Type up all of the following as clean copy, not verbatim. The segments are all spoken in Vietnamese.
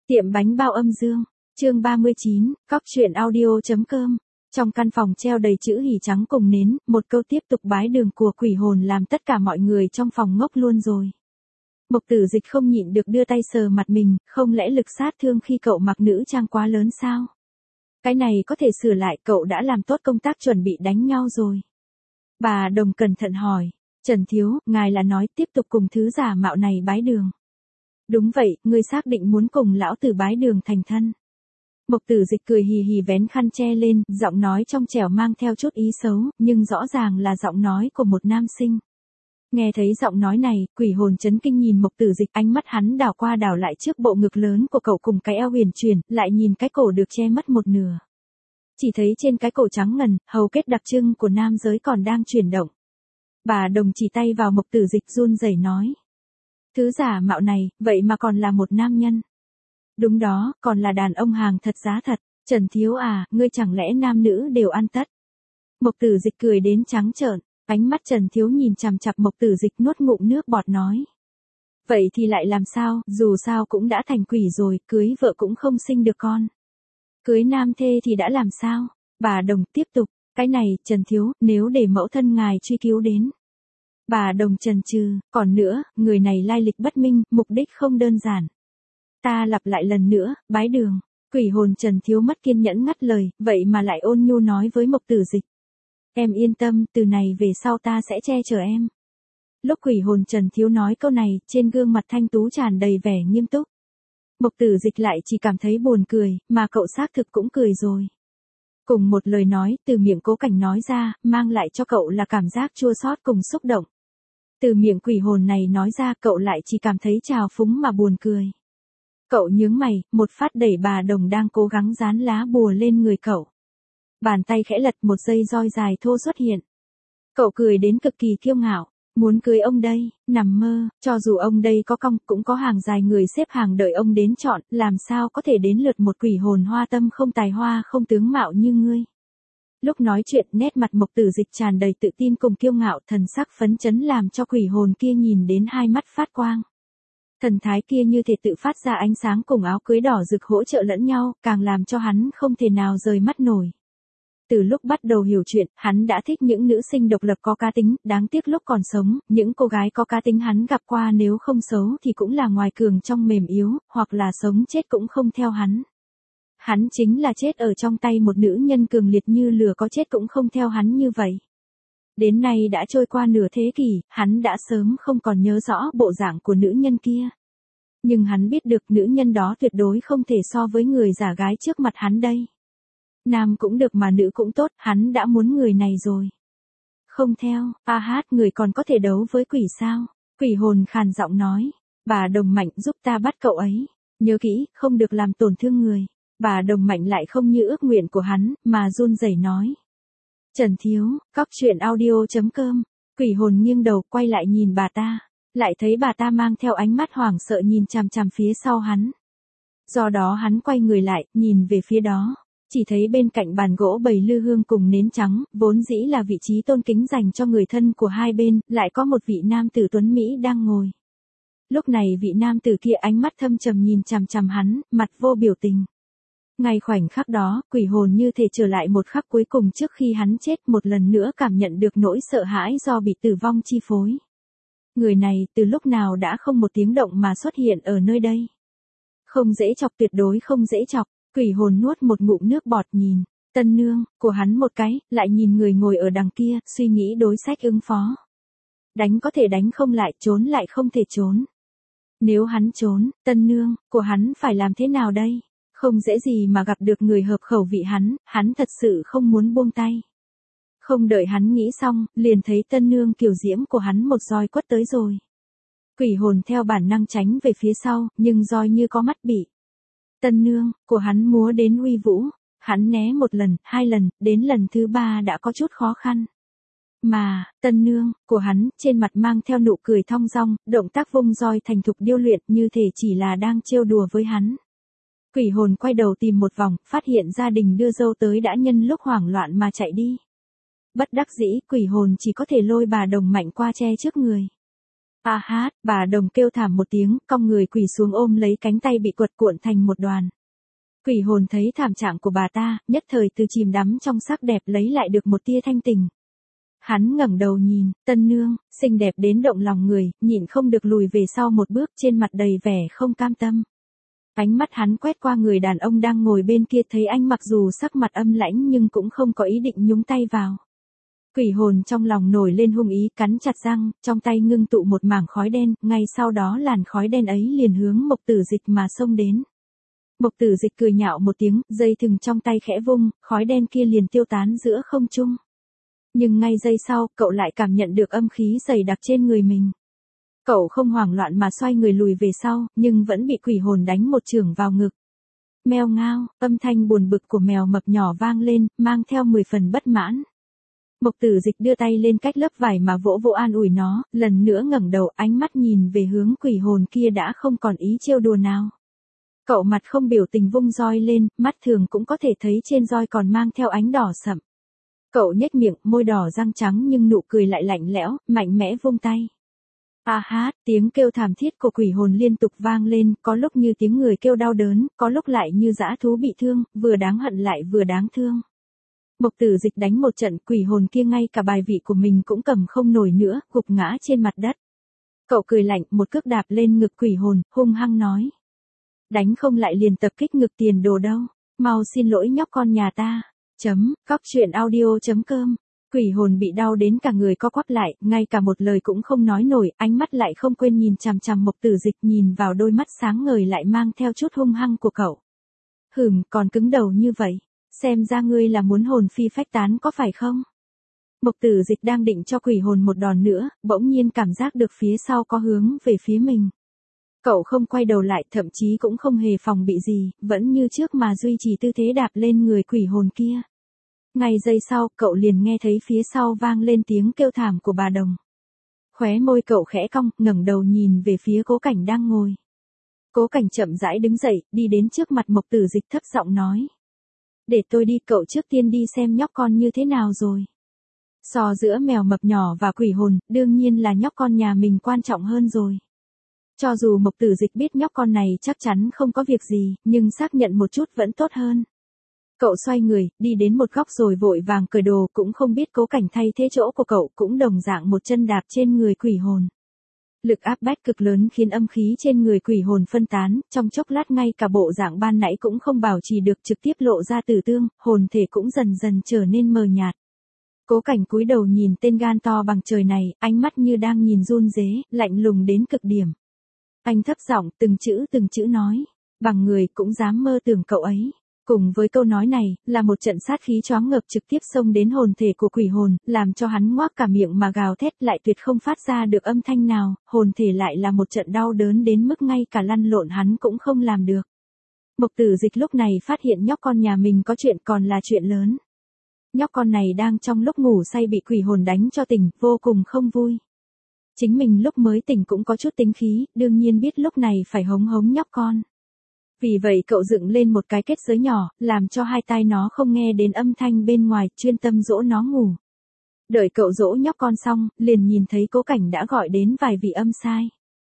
Tiệm bánh bao âm dương, chương 39, cóc truyện audio.com. Trong căn phòng treo đầy chữ hỉ trắng cùng nến, một câu tiếp tục bái đường của quỷ hồn làm tất cả mọi người trong phòng ngốc luôn rồi. Mộc Tử Dịch không nhịn được đưa tay sờ mặt mình, không lẽ lực sát thương khi cậu mặc nữ trang quá lớn sao? Cái này có thể sửa lại, cậu đã làm tốt công tác chuẩn bị đánh nhau rồi. Bà Đồng cẩn thận hỏi, Trần Thiếu, ngài là nói tiếp tục cùng thứ giả mạo này bái đường. Đúng vậy, ngươi xác định muốn cùng lão tử bái đường thành thân. Mộc Tử Dịch cười hì hì vén khăn che lên, giọng nói trong trẻo mang theo chút ý xấu, nhưng rõ ràng là giọng nói của một nam sinh. Nghe thấy giọng nói này, quỷ hồn chấn kinh nhìn Mộc Tử Dịch, ánh mắt hắn đảo qua đảo lại trước bộ ngực lớn của cậu cùng cái eo huyền chuyển, lại nhìn cái cổ được che mất một nửa. Chỉ thấy trên cái cổ trắng ngần, hầu kết đặc trưng của nam giới còn đang chuyển động. Bà Đồng chỉ tay vào Mộc Tử Dịch run rẩy nói. Thứ giả mạo này, vậy mà còn là một nam nhân. Đúng đó, còn là đàn ông hàng thật giá thật. Trần Thiếu à, ngươi chẳng lẽ nam nữ đều ăn tất? Mộc Tử Dịch cười đến trắng trợn, ánh mắt Trần Thiếu nhìn chằm chằm Mộc Tử Dịch nuốt ngụm nước bọt nói. Vậy thì lại làm sao, dù sao cũng đã thành quỷ rồi, cưới vợ cũng không sinh được con. Cưới nam thê thì đã làm sao? Bà Đồng tiếp tục, cái này, Trần Thiếu, nếu để mẫu thân ngài truy cứu đến. Bà Đồng chần chừ, còn nữa, người này lai lịch bất minh, mục đích không đơn giản. Ta lặp lại lần nữa, bái đường. Quỷ hồn Trần Thiếu mất kiên nhẫn ngắt lời, vậy mà lại ôn nhu nói với Mộc Tử Dịch. Em yên tâm, từ này về sau ta sẽ che chở em. Lúc quỷ hồn Trần Thiếu nói câu này, trên gương mặt thanh tú tràn đầy vẻ nghiêm túc. Mộc Tử Dịch lại chỉ cảm thấy buồn cười, mà cậu xác thực cũng cười rồi. Cùng một lời nói, từ miệng Cố Cảnh nói ra, mang lại cho cậu là cảm giác chua xót cùng xúc động. Từ miệng quỷ hồn này nói ra, cậu lại chỉ cảm thấy trào phúng mà buồn cười. Cậu nhướng mày, một phát đẩy bà Đồng đang cố gắng dán lá bùa lên người cậu. Bàn tay khẽ lật, một dây roi dài thô xuất hiện. Cậu cười đến cực kỳ kiêu ngạo. Muốn cưới ông đây, nằm mơ, cho dù ông đây có cong, cũng có hàng dài người xếp hàng đợi ông đến chọn, làm sao có thể đến lượt một quỷ hồn hoa tâm không tài hoa không tướng mạo như ngươi. Lúc nói chuyện, nét mặt Mộc Tử Dịch tràn đầy tự tin cùng kiêu ngạo, thần sắc phấn chấn làm cho quỷ hồn kia nhìn đến hai mắt phát quang. Thần thái kia như thể tự phát ra ánh sáng cùng áo cưới đỏ rực hỗ trợ lẫn nhau, càng làm cho hắn không thể nào rời mắt nổi. Từ lúc bắt đầu hiểu chuyện, hắn đã thích những nữ sinh độc lập có cá tính, đáng tiếc lúc còn sống, những cô gái có cá tính hắn gặp qua nếu không xấu thì cũng là ngoài cường trong mềm yếu, hoặc là sống chết cũng không theo hắn. Hắn chính là chết ở trong tay một nữ nhân cường liệt như lửa, có chết cũng không theo hắn như vậy. Đến nay đã trôi qua nửa thế kỷ, hắn đã sớm không còn nhớ rõ bộ dạng của nữ nhân kia. Nhưng hắn biết được nữ nhân đó tuyệt đối không thể so với người giả gái trước mặt hắn đây. Nam cũng được mà nữ cũng tốt, hắn đã muốn người này rồi. Không theo, người còn có thể đấu với quỷ sao? Quỷ hồn khàn giọng nói, bà Đồng Mạnh giúp ta bắt cậu ấy. Nhớ kỹ, không được làm tổn thương người. Bà Đồng Mạnh lại không như ước nguyện của hắn, mà run rẩy nói. Trần Thiếu, cóc truyện audio.com. Quỷ hồn nghiêng đầu quay lại nhìn bà ta. Lại thấy bà ta mang theo ánh mắt hoảng sợ nhìn chằm chằm phía sau hắn. Do đó hắn quay người lại, nhìn về phía đó. Chỉ thấy bên cạnh bàn gỗ bày lư hương cùng nến trắng, vốn dĩ là vị trí tôn kính dành cho người thân của hai bên, lại có một vị nam tử tuấn Mỹ đang ngồi. Lúc này vị nam tử kia ánh mắt thâm trầm nhìn chằm chằm hắn, mặt vô biểu tình. Ngay khoảnh khắc đó, quỷ hồn như thể trở lại một khắc cuối cùng trước khi hắn chết, một lần nữa cảm nhận được nỗi sợ hãi do bị tử vong chi phối. Người này từ lúc nào đã không một tiếng động mà xuất hiện ở nơi đây. Không dễ chọc, tuyệt đối không dễ chọc. Quỷ hồn nuốt một ngụm nước bọt nhìn tân nương của hắn một cái, lại nhìn người ngồi ở đằng kia, suy nghĩ đối sách ứng phó. Đánh có thể đánh không lại, trốn lại không thể trốn. Nếu hắn trốn, tân nương của hắn phải làm thế nào đây? Không dễ gì mà gặp được người hợp khẩu vị hắn thật sự không muốn buông tay. Không đợi hắn nghĩ xong, liền thấy tân nương kiều diễm của hắn một roi quất tới rồi. Quỷ hồn theo bản năng tránh về phía sau, nhưng roi như có mắt bị. Tân nương của hắn múa đến uy vũ, hắn né một lần, hai lần, đến lần thứ ba đã có chút khó khăn. Mà, tân nương của hắn trên mặt mang theo nụ cười thong dong, động tác vung roi thành thục điêu luyện như thể chỉ là đang trêu đùa với hắn. Quỷ hồn quay đầu tìm một vòng, phát hiện gia đình đưa dâu tới đã nhân lúc hoảng loạn mà chạy đi. Bất đắc dĩ, quỷ hồn chỉ có thể lôi bà Đồng Mạnh qua che trước người. A hát, bà Đồng kêu thảm một tiếng, cong người quỳ xuống ôm lấy cánh tay bị quật cuộn thành một đoàn. Quỷ hồn thấy thảm trạng của bà ta, nhất thời từ chìm đắm trong sắc đẹp lấy lại được một tia thanh tình. Hắn ngẩng đầu nhìn, tân nương, xinh đẹp đến động lòng người, nhịn không được lùi về sau một bước, trên mặt đầy vẻ không cam tâm. Ánh mắt hắn quét qua người đàn ông đang ngồi bên kia, thấy anh mặc dù sắc mặt âm lãnh nhưng cũng không có ý định nhúng tay vào. Quỷ hồn trong lòng nổi lên hung ý, cắn chặt răng, trong tay ngưng tụ một mảng khói đen, ngay sau đó làn khói đen ấy liền hướng Mộc Tử Dịch mà xông đến. Mộc Tử Dịch cười nhạo một tiếng, dây thừng trong tay khẽ vung, khói đen kia liền tiêu tán giữa không trung. Nhưng ngay giây sau, cậu lại cảm nhận được âm khí dày đặc trên người mình. Cậu không hoảng loạn mà xoay người lùi về sau, nhưng vẫn bị quỷ hồn đánh một chưởng vào ngực. Meo ngao, âm thanh buồn bực của mèo mập nhỏ vang lên, mang theo 10 phần bất mãn. Mộc Tử Dịch đưa tay lên cách lớp vải mà vỗ vỗ an ủi nó, lần nữa ngẩng đầu, ánh mắt nhìn về hướng quỷ hồn kia đã không còn ý trêu đùa nào. Cậu mặt không biểu tình vung roi lên, mắt thường cũng có thể thấy trên roi còn mang theo ánh đỏ sậm. Cậu nhếch miệng, môi đỏ răng trắng nhưng nụ cười lại lạnh lẽo, mạnh mẽ vung tay. A hát, tiếng kêu thảm thiết của quỷ hồn liên tục vang lên, có lúc như tiếng người kêu đau đớn, có lúc lại như dã thú bị thương, vừa đáng hận lại vừa đáng thương. Mộc Tử Dịch đánh một trận, quỷ hồn kia ngay cả bài vị của mình cũng cầm không nổi nữa, gục ngã trên mặt đất. Cậu cười lạnh, một cước đạp lên ngực quỷ hồn, hung hăng nói. Đánh không lại liền tập kích ngực tiền đồ đâu, mau xin lỗi nhóc con nhà ta. Cóc truyện audio.com. Quỷ hồn bị đau đến cả người co quắp lại, ngay cả một lời cũng không nói nổi, ánh mắt lại không quên nhìn chằm chằm Mộc Tử Dịch, nhìn vào đôi mắt sáng ngời lại mang theo chút hung hăng của cậu. Còn cứng đầu như vậy, xem ra ngươi là muốn hồn phi phách tán có phải không? Mộc Tử Dịch đang định cho quỷ hồn một đòn nữa, bỗng nhiên cảm giác được phía sau có hướng về phía mình. Cậu không quay đầu lại, thậm chí cũng không hề phòng bị gì, vẫn như trước mà duy trì tư thế đạp lên người quỷ hồn kia. Ngay giây sau, cậu liền nghe thấy phía sau vang lên tiếng kêu thảm của bà Đồng. Khóe môi cậu khẽ cong, ngẩng đầu nhìn về phía Cố Cảnh đang ngồi. Cố Cảnh chậm rãi đứng dậy, đi đến trước mặt Mộc Tử Dịch thấp giọng nói. Để tôi đi, cậu trước tiên đi xem nhóc con như thế nào rồi. So giữa mèo mập nhỏ và quỷ hồn, đương nhiên là nhóc con nhà mình quan trọng hơn rồi. Cho dù Mộc Tử Dịch biết nhóc con này chắc chắn không có việc gì, nhưng xác nhận một chút vẫn tốt hơn. Cậu xoay người, đi đến một góc rồi vội vàng cởi đồ, cũng không biết Cố Cảnh thay thế chỗ của cậu, cũng đồng dạng một chân đạp trên người quỷ hồn. Lực áp bách cực lớn khiến âm khí trên người quỷ hồn phân tán, trong chốc lát ngay cả bộ dạng ban nãy cũng không bảo trì được, trực tiếp lộ ra tử tương, hồn thể cũng dần dần trở nên mờ nhạt. Cố Cảnh cúi đầu nhìn tên gan to bằng trời này, ánh mắt như đang nhìn run rế, lạnh lùng đến cực điểm. Anh thấp giọng từng chữ nói, bằng người cũng dám mơ tưởng cậu ấy. Cùng với câu nói này, là một trận sát khí choáng ngợp trực tiếp xông đến hồn thể của quỷ hồn, làm cho hắn ngoác cả miệng mà gào thét, lại tuyệt không phát ra được âm thanh nào, hồn thể lại là một trận đau đớn đến mức ngay cả lăn lộn hắn cũng không làm được. Mộc Tử Dịch lúc này phát hiện nhóc con nhà mình có chuyện, còn là chuyện lớn. Nhóc con này đang trong lúc ngủ say bị quỷ hồn đánh cho tỉnh, vô cùng không vui. Chính mình lúc mới tỉnh cũng có chút tính khí, đương nhiên biết lúc này phải hống hống nhóc con. Vì vậy cậu dựng lên một cái kết giới nhỏ, làm cho hai tai nó không nghe đến âm thanh bên ngoài, chuyên tâm dỗ nó ngủ. Đợi cậu dỗ nhóc con xong, liền nhìn thấy Cố Cảnh đã gọi đến vài vị âm sai.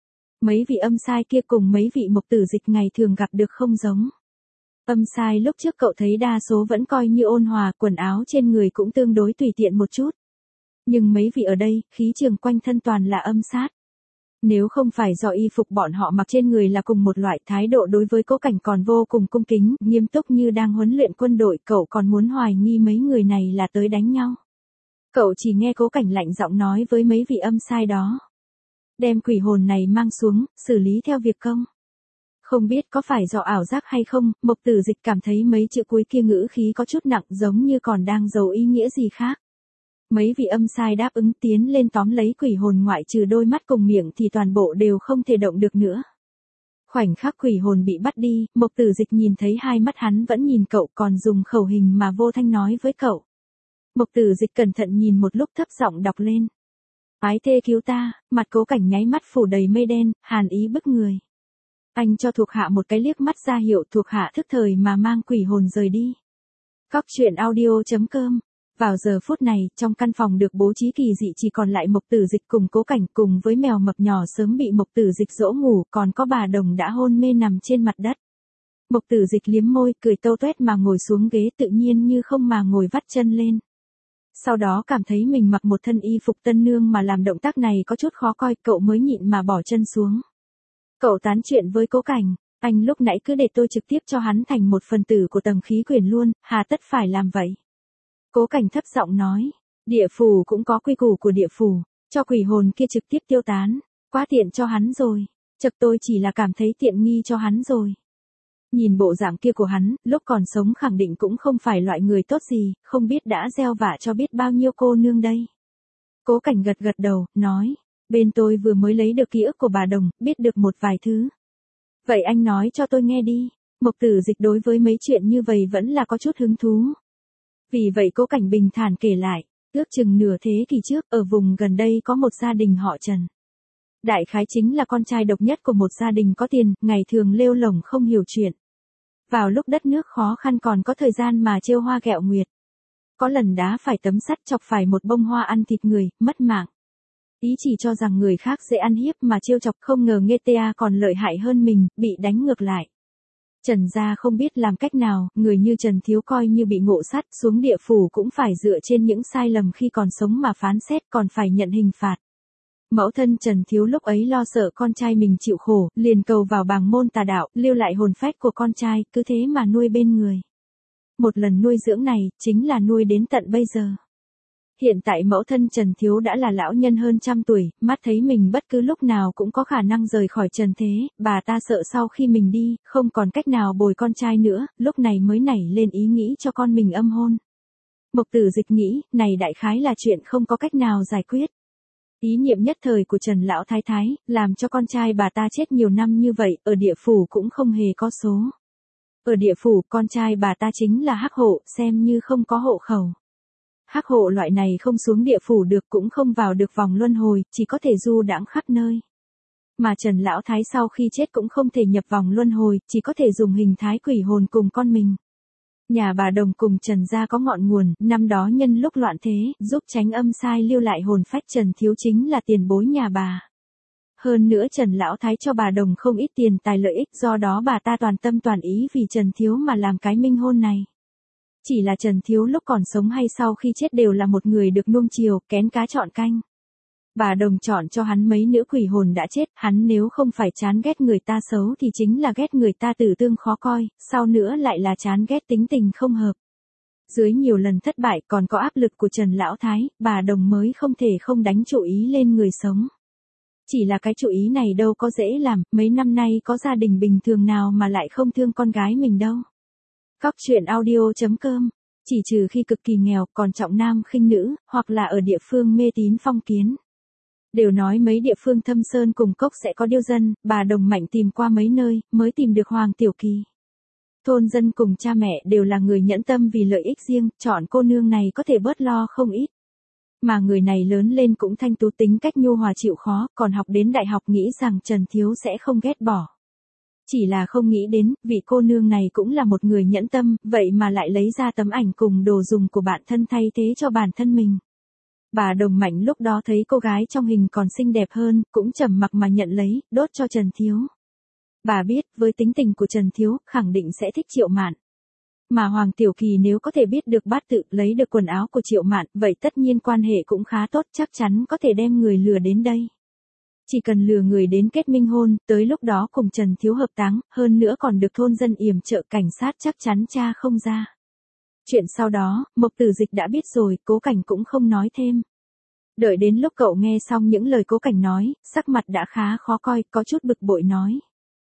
Mấy vị âm sai kia cùng mấy vị Mộc Tử Dịch ngày thường gặp được không giống. Âm sai lúc trước cậu thấy đa số vẫn coi như ôn hòa, quần áo trên người cũng tương đối tùy tiện một chút. Nhưng mấy vị ở đây, khí trường quanh thân toàn là âm sát. Nếu không phải do y phục bọn họ mặc trên người là cùng một loại, thái độ đối với Cố Cảnh còn vô cùng cung kính, nghiêm túc như đang huấn luyện quân đội, cậu còn muốn hoài nghi mấy người này là tới đánh nhau. Cậu chỉ nghe Cố Cảnh lạnh giọng nói với mấy vị âm sai đó. Đem quỷ hồn này mang xuống, xử lý theo việc công. Không biết có phải do ảo giác hay không, Mộc Tử Dịch cảm thấy mấy chữ cuối kia ngữ khí có chút nặng, giống như còn đang giấu ý nghĩa gì khác. Mấy vị âm sai đáp ứng tiến lên tóm lấy quỷ hồn, ngoại trừ đôi mắt cùng miệng thì toàn bộ đều không thể động được nữa. Khoảnh khắc quỷ hồn bị bắt đi, Mộc Tử Dịch nhìn thấy hai mắt hắn vẫn nhìn cậu, còn dùng khẩu hình mà vô thanh nói với cậu. Mộc Tử Dịch cẩn thận nhìn một lúc, thấp giọng đọc lên. Ái thê cứu ta, mặt Cố Cảnh nháy mắt phủ đầy mây đen, hàn ý bức người. Anh cho thuộc hạ một cái liếc mắt ra hiệu, thuộc hạ thức thời mà mang quỷ hồn rời đi. Cóc truyện audio.com Vào giờ phút này, trong căn phòng được bố trí kỳ dị chỉ còn lại Mộc Tử Dịch cùng Cố Cảnh cùng với mèo mập nhỏ sớm bị Mộc Tử Dịch dỗ ngủ, còn có bà Đồng đã hôn mê nằm trên mặt đất. Mộc Tử Dịch liếm môi, cười tâu tuét mà ngồi xuống ghế tự nhiên như không mà ngồi vắt chân lên. Sau đó cảm thấy mình mặc một thân y phục tân nương mà làm động tác này có chút khó coi, cậu mới nhịn mà bỏ chân xuống. Cậu tán chuyện với Cố Cảnh, anh lúc nãy cứ để tôi trực tiếp cho hắn thành một phần tử của tầng khí quyển luôn, hà tất phải làm vậy. Cố Cảnh thấp giọng nói, địa phủ cũng có quy củ của địa phủ, cho quỷ hồn kia trực tiếp tiêu tán, quá tiện cho hắn rồi, chật tôi chỉ là cảm thấy tiện nghi cho hắn rồi. Nhìn bộ dạng kia của hắn, lúc còn sống khẳng định cũng không phải loại người tốt gì, không biết đã gieo vạ cho biết bao nhiêu cô nương đây. Cố Cảnh gật gật đầu, nói, bên tôi vừa mới lấy được ký ức của bà Đồng, biết được một vài thứ. Vậy anh nói cho tôi nghe đi. Mộc Tử Dịch đối với mấy chuyện như vậy vẫn là có chút hứng thú. Vì vậy Cố Cảnh bình thản kể lại, ước chừng nửa thế kỷ trước, ở vùng gần đây có một gia đình họ Trần. Đại khái chính là con trai độc nhất của một gia đình có tiền, ngày thường lêu lổng không hiểu chuyện. Vào lúc đất nước khó khăn còn có thời gian mà trêu hoa ghẹo nguyệt. Có lần đá phải tấm sắt chọc phải một bông hoa ăn thịt người, mất mạng. Ý chỉ cho rằng người khác dễ ăn hiếp mà trêu chọc, không ngờ nghe ta còn lợi hại hơn mình, bị đánh ngược lại. Trần gia không biết làm cách nào, người như Trần Thiếu coi như bị ngộ sát, xuống địa phủ cũng phải dựa trên những sai lầm khi còn sống mà phán xét, còn phải nhận hình phạt. Mẫu thân Trần Thiếu lúc ấy lo sợ con trai mình chịu khổ, liền cầu vào bàng môn tà đạo, lưu lại hồn phách của con trai, cứ thế mà nuôi bên người. Một lần nuôi dưỡng này, chính là nuôi đến tận bây giờ. Hiện tại mẫu thân Trần Thiếu đã là lão nhân hơn 100 tuổi, mắt thấy mình bất cứ lúc nào cũng có khả năng rời khỏi trần thế, bà ta sợ sau khi mình đi, không còn cách nào bồi con trai nữa, lúc này mới nảy lên ý nghĩ cho con mình âm hôn. Mộc Tử Dịch nghĩ, này đại khái là chuyện không có cách nào giải quyết. Ý niệm nhất thời của Trần Lão Thái Thái, làm cho con trai bà ta chết nhiều năm như vậy, ở địa phủ cũng không hề có số. Ở địa phủ, con trai bà ta chính là hắc hộ, xem như không có hộ khẩu. Hắc hộ loại này không xuống địa phủ được cũng không vào được vòng luân hồi, chỉ có thể du đãng khắp nơi. Mà Trần Lão Thái sau khi chết cũng không thể nhập vòng luân hồi, chỉ có thể dùng hình thái quỷ hồn cùng con mình. Nhà bà Đồng cùng Trần gia có ngọn nguồn, năm đó nhân lúc loạn thế, giúp tránh âm sai lưu lại hồn phách Trần Thiếu chính là tiền bối nhà bà. Hơn nữa Trần Lão Thái cho bà Đồng không ít tiền tài lợi ích, do đó bà ta toàn tâm toàn ý vì Trần Thiếu mà làm cái minh hôn này. Chỉ là Trần Thiếu lúc còn sống hay sau khi chết đều là một người được nuông chiều, kén cá chọn canh. Bà Đồng chọn cho hắn mấy nữ quỷ hồn đã chết, hắn nếu không phải chán ghét người ta xấu thì chính là ghét người ta tử tương khó coi, sau nữa lại là chán ghét tính tình không hợp. Dưới nhiều lần thất bại còn có áp lực của Trần Lão Thái, bà Đồng mới không thể không đánh chủ ý lên người sống. Chỉ là cái chủ ý này đâu có dễ làm, mấy năm nay có gia đình bình thường nào mà lại không thương con gái mình đâu. Cóc truyện audio.com, chỉ trừ khi cực kỳ nghèo, còn trọng nam khinh nữ, hoặc là ở địa phương mê tín phong kiến. Đều nói mấy địa phương thâm sơn cùng cốc sẽ có điêu dân, bà Đồng mạnh tìm qua mấy nơi, mới tìm được Hoàng Tiểu Kỳ. Thôn dân cùng cha mẹ đều là người nhẫn tâm vì lợi ích riêng, chọn cô nương này có thể bớt lo không ít. Mà người này lớn lên cũng thanh tú, tính cách nhu hòa chịu khó, còn học đến đại học nghĩ rằng Trần Thiếu sẽ không ghét bỏ. Chỉ là không nghĩ đến, vị cô nương này cũng là một người nhẫn tâm, vậy mà lại lấy ra tấm ảnh cùng đồ dùng của bạn thân thay thế cho bản thân mình. Bà Đồng Mạnh lúc đó thấy cô gái trong hình còn xinh đẹp hơn, cũng trầm mặc mà nhận lấy, đốt cho Trần Thiếu. Bà biết, với tính tình của Trần Thiếu, khẳng định sẽ thích Triệu Mạn. Mà Hoàng Tiểu Kỳ nếu có thể biết được bát tự, lấy được quần áo của Triệu Mạn, vậy tất nhiên quan hệ cũng khá tốt, chắc chắn có thể đem người lừa đến đây. Chỉ cần lừa người đến kết minh hôn, tới lúc đó cùng Trần Thiếu hợp táng, hơn nữa còn được thôn dân yểm trợ, cảnh sát chắc chắn tra không ra. Chuyện sau đó, Mộc Tử Dịch đã biết rồi, Cố Cảnh cũng không nói thêm. Đợi đến lúc cậu nghe xong những lời Cố Cảnh nói, sắc mặt đã khá khó coi, có chút bực bội nói.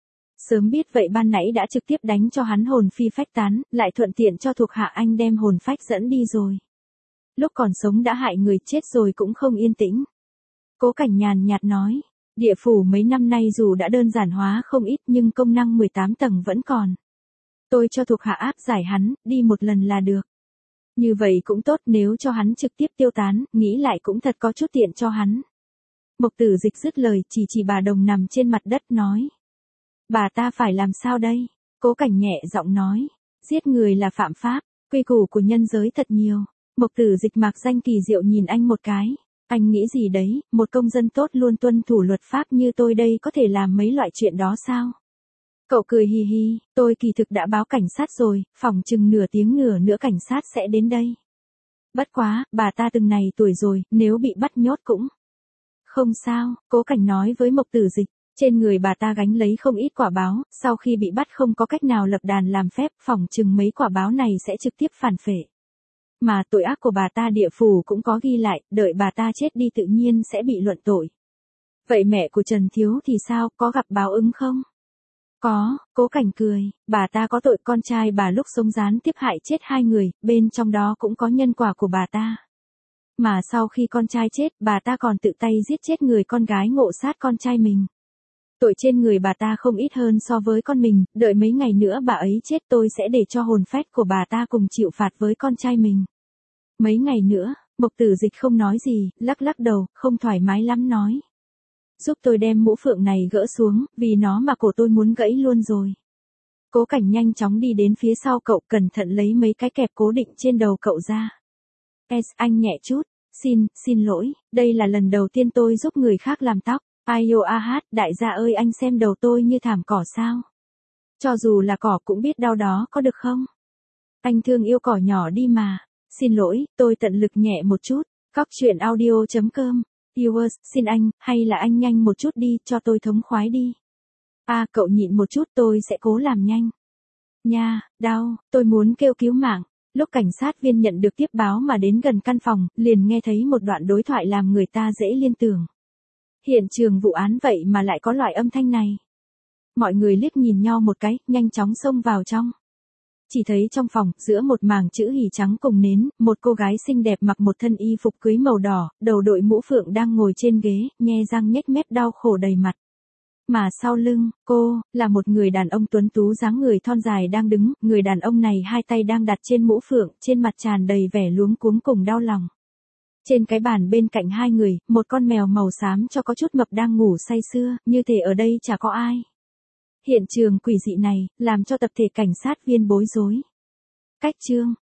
Sớm biết vậy ban nãy đã trực tiếp đánh cho hắn hồn phi phách tán, lại thuận tiện cho thuộc hạ anh đem hồn phách dẫn đi rồi. Lúc còn sống đã hại người, chết rồi cũng không yên tĩnh. Cố Cảnh nhàn nhạt nói, địa phủ mấy năm nay dù đã đơn giản hóa không ít nhưng công năng 18 tầng vẫn còn. Tôi cho thuộc hạ áp giải hắn, đi một lần là được. Như vậy cũng tốt, nếu cho hắn trực tiếp tiêu tán, nghĩ lại cũng thật có chút tiện cho hắn. Mộc Tử Dịch dứt lời, chỉ bà Đồng nằm trên mặt đất nói. Bà ta phải làm sao đây? Cố Cảnh nhẹ giọng nói. Giết người là phạm pháp, quy củ của nhân giới thật nhiều. Mộc Tử Dịch mạc danh kỳ diệu nhìn anh một cái. Anh nghĩ gì đấy, một công dân tốt luôn tuân thủ luật pháp như tôi đây có thể làm mấy loại chuyện đó sao? Cậu cười hì hì, tôi kỳ thực đã báo cảnh sát rồi, phỏng chừng nửa tiếng nữa cảnh sát sẽ đến đây. Bất quá, bà ta từng này tuổi rồi, nếu bị bắt nhốt cũng không sao, Cố Cảnh nói với Mộc Tử Dịch. Trên người bà ta gánh lấy không ít quả báo, sau khi bị bắt không có cách nào lập đàn làm phép, phỏng chừng mấy quả báo này sẽ trực tiếp phản phệ. Mà tội ác của bà ta địa phủ cũng có ghi lại, đợi bà ta chết đi tự nhiên sẽ bị luận tội. Vậy mẹ của Trần Thiếu thì sao, có gặp báo ứng không? Có, Cố Cảnh cười, bà ta có tội con trai bà lúc sống gián tiếp hại chết 2 người, bên trong đó cũng có nhân quả của bà ta. Mà sau khi con trai chết, bà ta còn tự tay giết chết người con gái ngộ sát con trai mình. Tội trên người bà ta không ít hơn so với con mình, đợi mấy ngày nữa bà ấy chết tôi sẽ để cho hồn phách của bà ta cùng chịu phạt với con trai mình. Mấy ngày nữa, Mộc Tử Dịch không nói gì, lắc lắc đầu, không thoải mái lắm nói. Giúp tôi đem mũ phượng này gỡ xuống, vì nó mà cổ tôi muốn gãy luôn rồi. Cố Cảnh nhanh chóng đi đến phía sau cậu, cẩn thận lấy mấy cái kẹp cố định trên đầu cậu ra. Anh nhẹ chút, xin lỗi, đây là lần đầu tiên tôi giúp người khác làm tóc. Đại gia ơi anh xem đầu tôi như thảm cỏ sao? Cho dù là cỏ cũng biết đau đó có được không? Anh thương yêu cỏ nhỏ đi mà. Xin lỗi, tôi tận lực nhẹ một chút. Cóc truyện audio.com. Viewers, xin anh, hay là anh nhanh một chút đi, cho tôi thống khoái đi. Cậu nhịn một chút tôi sẽ cố làm nhanh. Nha, đau, tôi muốn kêu cứu mạng. Lúc cảnh sát viên nhận được tiếp báo mà đến gần căn phòng, liền nghe thấy một đoạn đối thoại làm người ta dễ liên tưởng. Hiện trường vụ án vậy mà lại có loại âm thanh này. Mọi người liếc nhìn nhau một cái, nhanh chóng xông vào trong. Chỉ thấy trong phòng, giữa một mảng chữ hỉ trắng cùng nến, một cô gái xinh đẹp mặc một thân y phục cưới màu đỏ, đầu đội mũ phượng đang ngồi trên ghế, nhe răng nhếch mép đau khổ đầy mặt. Mà sau lưng, cô, là một người đàn ông tuấn tú dáng người thon dài đang đứng, người đàn ông này hai tay đang đặt trên mũ phượng, trên mặt tràn đầy vẻ luống cuống cùng đau lòng. Trên cái bàn bên cạnh hai người, một con mèo màu xám cho có chút mập đang ngủ say sưa, như thể ở đây chả có ai. Hiện trường quỷ dị này, làm cho tập thể cảnh sát viên bối rối. Cách chương